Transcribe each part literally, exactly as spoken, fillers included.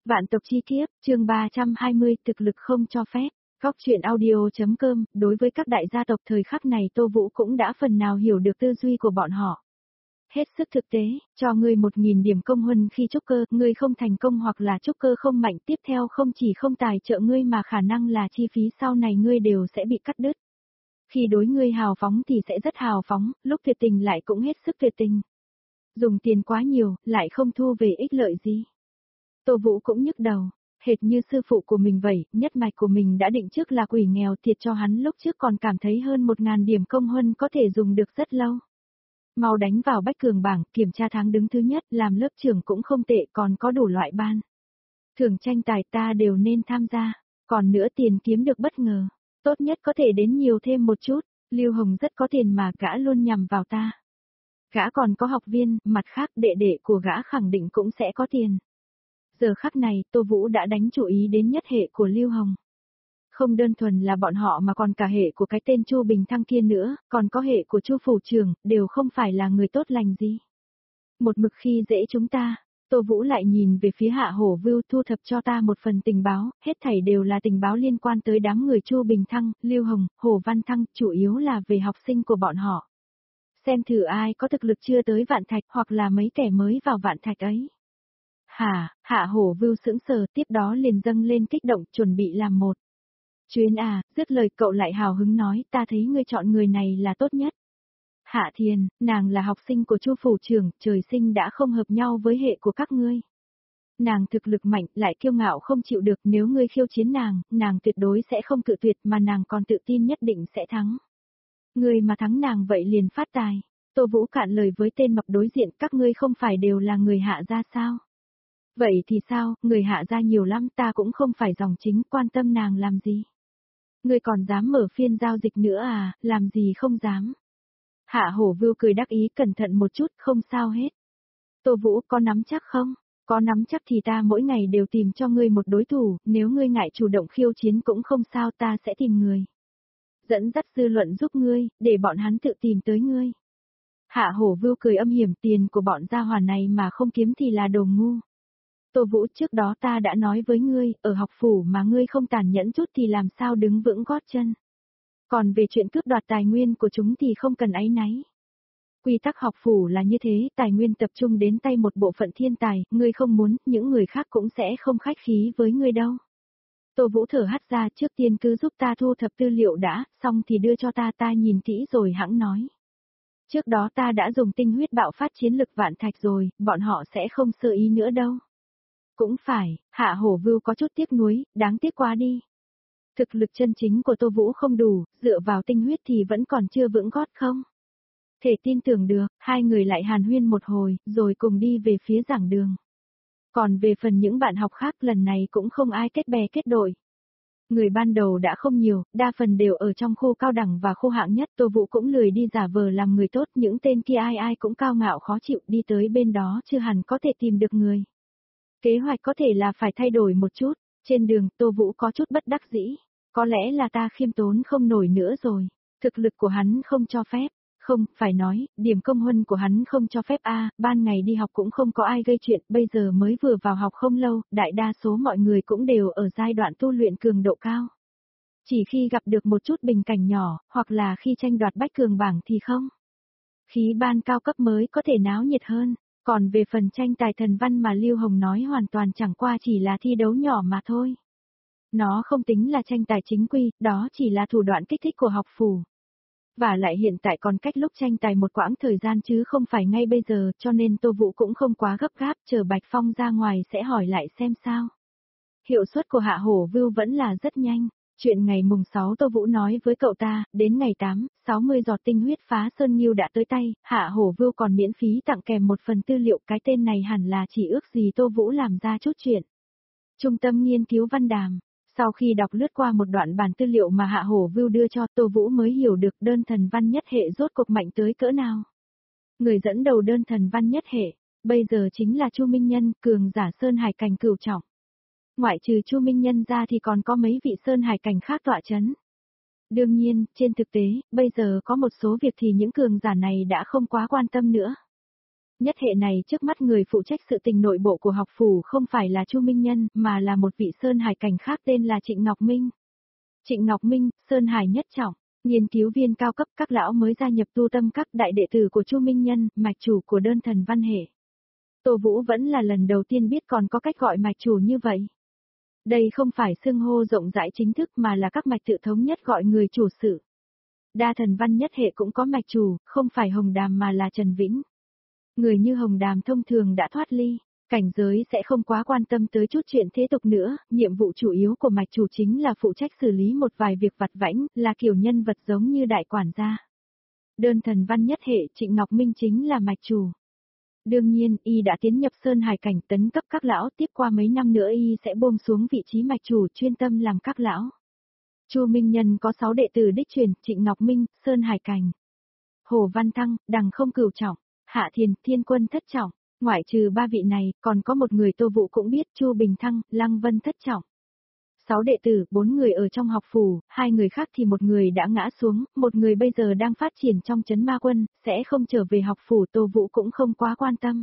Vạn tộc chi kiếp, chương ba trăm hai mươi, thực lực không cho phép. Góc truyện audio.com, đối với các đại gia tộc thời khắc này Tô Vũ cũng đã phần nào hiểu được tư duy của bọn họ. Hết sức thực tế, cho ngươi một nghìn điểm công huân khi trúc cơ, ngươi không thành công hoặc là trúc cơ không mạnh, tiếp theo không chỉ không tài trợ ngươi mà khả năng là chi phí sau này ngươi đều sẽ bị cắt đứt. Khi đối ngươi hào phóng thì sẽ rất hào phóng, lúc tuyệt tình lại cũng hết sức tuyệt tình. Dùng tiền quá nhiều, lại không thu về ích lợi gì. Tô Vũ cũng nhức đầu, hệt như sư phụ của mình vậy, nhất mạch của mình đã định trước là quỷ nghèo, thiệt cho hắn lúc trước còn cảm thấy hơn một ngàn điểm công huân có thể dùng được rất lâu. Mau đánh vào bách cường bảng, kiểm tra tháng đứng thứ nhất, làm lớp trưởng cũng không tệ, còn có đủ loại ban. Thưởng tranh tài ta đều nên tham gia, còn nữa tiền kiếm được bất ngờ, tốt nhất có thể đến nhiều thêm một chút, Lưu Hồng rất có tiền mà gã luôn nhằm vào ta. Gã còn có học viên, mặt khác đệ đệ của gã khẳng định cũng sẽ có tiền. Giờ khắc này, Tô Vũ đã đánh chú ý đến nhất hệ của Lưu Hồng. Không đơn thuần là bọn họ mà còn cả hệ của cái tên Chu Bình Thăng kia nữa, còn có hệ của Chu phủ trưởng, đều không phải là người tốt lành gì. Một mực khi dễ chúng ta, Tô Vũ lại nhìn về phía Hạ Hổ Vưu thu thập cho ta một phần tình báo, hết thảy đều là tình báo liên quan tới đám người Chu Bình Thăng, Lưu Hồng, Hồ Văn Thăng, chủ yếu là về học sinh của bọn họ. Xem thử ai có thực lực chưa tới vạn thạch hoặc là mấy kẻ mới vào vạn thạch ấy. Hả, Hạ Hổ Vưu sững sờ, tiếp đó liền dâng lên kích động, chuẩn bị làm một. Chuyến à, dứt lời cậu lại hào hứng nói, ta thấy ngươi chọn người này là tốt nhất. Hạ Thiền, nàng là học sinh của Chu phủ trưởng, trời sinh đã không hợp nhau với hệ của các ngươi. Nàng thực lực mạnh, lại kiêu ngạo không chịu được, nếu ngươi khiêu chiến nàng, nàng tuyệt đối sẽ không cự tuyệt mà nàng còn tự tin nhất định sẽ thắng. Ngươi mà thắng nàng vậy liền phát tài. Tô Vũ cạn lời với tên mập đối diện, các ngươi không phải đều là người Hạ gia sao? Vậy thì sao, người Hạ gia nhiều lắm, ta cũng không phải dòng chính, quan tâm nàng làm gì? Ngươi còn dám mở phiên giao dịch nữa à, làm gì không dám? Hạ Hổ Vưu cười đắc ý, cẩn thận một chút, không sao hết. Tô Vũ, có nắm chắc không? Có nắm chắc thì ta mỗi ngày đều tìm cho ngươi một đối thủ, nếu ngươi ngại chủ động khiêu chiến cũng không sao, ta sẽ tìm người. Dẫn dắt dư luận giúp ngươi, để bọn hắn tự tìm tới ngươi. Hạ Hổ Vưu cười âm hiểm, tiền của bọn gia hỏa này mà không kiếm thì là đồ ngu. Tô Vũ, trước đó ta đã nói với ngươi, ở học phủ mà ngươi không tàn nhẫn chút thì làm sao đứng vững gót chân. Còn về chuyện cướp đoạt tài nguyên của chúng thì không cần áy náy. Quy tắc học phủ là như thế, tài nguyên tập trung đến tay một bộ phận thiên tài, ngươi không muốn, những người khác cũng sẽ không khách khí với ngươi đâu. Tô Vũ thở hắt ra, trước tiên cứ giúp ta thu thập tư liệu đã, xong thì đưa cho ta, ta nhìn kỹ rồi hãng nói. Trước đó ta đã dùng tinh huyết bạo phát chiến lực vạn thạch rồi, bọn họ sẽ không sơ ý nữa đâu. Cũng phải, Hạ Hổ Vưu có chút tiếc nuối, đáng tiếc quá đi. Thực lực chân chính của Tô Vũ không đủ, dựa vào tinh huyết thì vẫn còn chưa vững gót không? Thể tin tưởng được, hai người lại hàn huyên một hồi, rồi cùng đi về phía giảng đường. Còn về phần những bạn học khác lần này cũng không ai kết bè kết đội. Người ban đầu đã không nhiều, đa phần đều ở trong khu cao đẳng và khu hạng nhất, Tô Vũ cũng lười đi giả vờ làm người tốt, những tên kia ai ai cũng cao ngạo khó chịu, đi tới bên đó chưa hẳn có thể tìm được người. Kế hoạch có thể là phải thay đổi một chút, trên đường Tô Vũ có chút bất đắc dĩ, có lẽ là ta khiêm tốn không nổi nữa rồi, thực lực của hắn không cho phép, không, phải nói, điểm công huân của hắn không cho phép a, ban ngày đi học cũng không có ai gây chuyện, bây giờ mới vừa vào học không lâu, đại đa số mọi người cũng đều ở giai đoạn tu luyện cường độ cao. Chỉ khi gặp được một chút bình cảnh nhỏ, hoặc là khi tranh đoạt bách cường bảng thì không. Khí ban cao cấp mới có thể náo nhiệt hơn. Còn về phần tranh tài thần văn mà Lưu Hồng nói hoàn toàn chẳng qua chỉ là thi đấu nhỏ mà thôi. Nó không tính là tranh tài chính quy, đó chỉ là thủ đoạn kích thích của học phủ. Và lại hiện tại còn cách lúc tranh tài một quãng thời gian chứ không phải ngay bây giờ, cho nên Tô Vũ cũng không quá gấp gáp, chờ Bạch Phong ra ngoài sẽ hỏi lại xem sao. Hiệu suất của Hạ Hổ Vưu vẫn là rất nhanh. Chuyện ngày mùng sáu Tô Vũ nói với cậu ta, đến ngày tám, sáu mươi giọt tinh huyết phá sơn nghiêu đã tới tay, Hạ Hổ Vưu còn miễn phí tặng kèm một phần tư liệu, cái tên này hẳn là chỉ ước gì Tô Vũ làm ra chút chuyện. Trung tâm nghiên cứu văn đàm, sau khi đọc lướt qua một đoạn bản tư liệu mà Hạ Hổ Vưu đưa cho, Tô Vũ mới hiểu được đơn thần văn nhất hệ rốt cuộc mạnh tới cỡ nào. Người dẫn đầu đơn thần văn nhất hệ, bây giờ chính là Chu Minh Nhân, cường giả sơn hải cảnh cửu trọng. Ngoại trừ Chu Minh Nhân ra thì còn có mấy vị sơn hải cảnh khác tọa chấn. Đương nhiên, trên thực tế, bây giờ có một số việc thì những cường giả này đã không quá quan tâm nữa. Nhất hệ này trước mắt người phụ trách sự tình nội bộ của học phủ không phải là Chu Minh Nhân, mà là một vị Sơn Hải cảnh khác tên là Trịnh Ngọc Minh. Trịnh Ngọc Minh, Sơn Hải nhất trọng, nghiên cứu viên cao cấp, các lão mới gia nhập tu tâm các, đại đệ tử của Chu Minh Nhân, mạch chủ của đơn thần văn hệ. Tô Vũ vẫn là lần đầu tiên biết còn có cách gọi mạch chủ như vậy. Đây không phải xưng hô rộng rãi chính thức mà là các mạch tự thống nhất gọi người chủ sự. Đa thần văn nhất hệ cũng có mạch chủ, không phải Hồng Đàm mà là Trần Vĩnh. Người như Hồng Đàm thông thường đã thoát ly, cảnh giới sẽ không quá quan tâm tới chút chuyện thế tục nữa, nhiệm vụ chủ yếu của mạch chủ chính là phụ trách xử lý một vài việc vặt vãnh, là kiểu nhân vật giống như đại quản gia. Đơn thần văn nhất hệ Trịnh Ngọc Minh chính là mạch chủ. Đương nhiên, y đã tiến nhập Sơn Hải cảnh tấn cấp các lão, tiếp qua mấy năm nữa y sẽ buông xuống vị trí mạch chủ chuyên tâm làm các lão. Chu Minh Nhân có sáu đệ tử đích truyền, Trịnh Ngọc Minh, Sơn Hải cảnh. Hồ Văn Thăng, Đằng Không Cửu trọng, Hạ Thiền, Thiên Quân thất trọng, ngoại trừ ba vị này, còn có một người Tô Vũ cũng biết, Chu Bình Thăng, Lăng Vân thất trọng. Sáu đệ tử, bốn người ở trong học phủ, hai người khác thì một người đã ngã xuống, một người bây giờ đang phát triển trong trấn ma quân, sẽ không trở về học phủ, Tô Vũ cũng không quá quan tâm.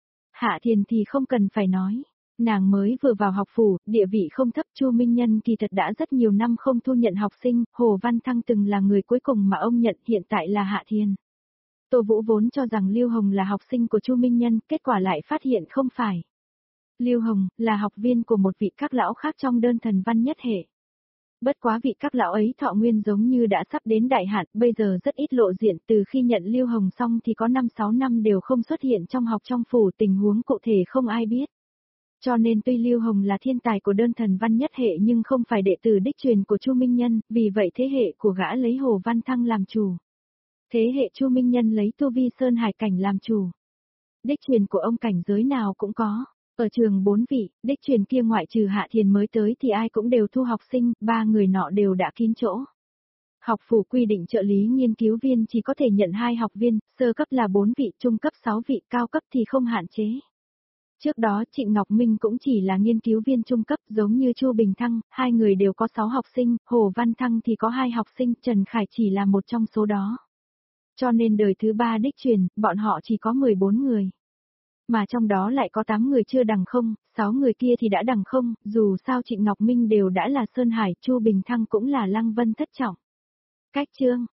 Hạ Thiền thì không cần phải nói, nàng mới vừa vào học phủ, địa vị không thấp. Chu Minh Nhân kỳ thật đã rất nhiều năm không thu nhận học sinh, Hồ Văn Thăng từng là người cuối cùng mà ông nhận, hiện tại là Hạ Thiền. Tô Vũ vốn cho rằng Lưu Hồng là học sinh của Chu Minh Nhân, kết quả lại phát hiện không phải. Lưu Hồng là học viên của một vị các lão khác trong đơn thần văn nhất hệ. Bất quá vị các lão ấy thọ nguyên giống như đã sắp đến đại hạn, bây giờ rất ít lộ diện, từ khi nhận Lưu Hồng xong thì có năm sáu năm đều không xuất hiện trong học trong phủ, tình huống cụ thể không ai biết. Cho nên tuy Lưu Hồng là thiên tài của đơn thần văn nhất hệ nhưng không phải đệ tử đích truyền của Chu Minh Nhân, vì vậy thế hệ của gã lấy Hồ Văn Thăng làm chủ. Thế hệ Chu Minh Nhân lấy tu vi Sơn Hải cảnh làm chủ. Đích truyền của ông cảnh giới nào cũng có. Ở trường bốn vị, đích truyền kia ngoại trừ Hạ Thiền mới tới thì ai cũng đều thu học sinh, ba người nọ đều đã kín chỗ. Học phủ quy định trợ lý nghiên cứu viên chỉ có thể nhận hai học viên, sơ cấp là bốn vị, trung cấp sáu vị, cao cấp thì không hạn chế. Trước đó Trịnh Ngọc Minh cũng chỉ là nghiên cứu viên trung cấp giống như Chu Bình Thăng, hai người đều có sáu học sinh, Hồ Văn Thăng thì có hai học sinh, Trần Khải chỉ là một trong số đó. Cho nên đời thứ ba đích truyền, bọn họ chỉ có mười bốn người. Mà trong đó lại có tám người chưa đằng không, sáu người kia thì đã đằng không, dù sao Trịnh Ngọc Minh đều đã là Sơn Hải, Chu Bình Thăng cũng là Lăng Vân thất trọng. Cách chương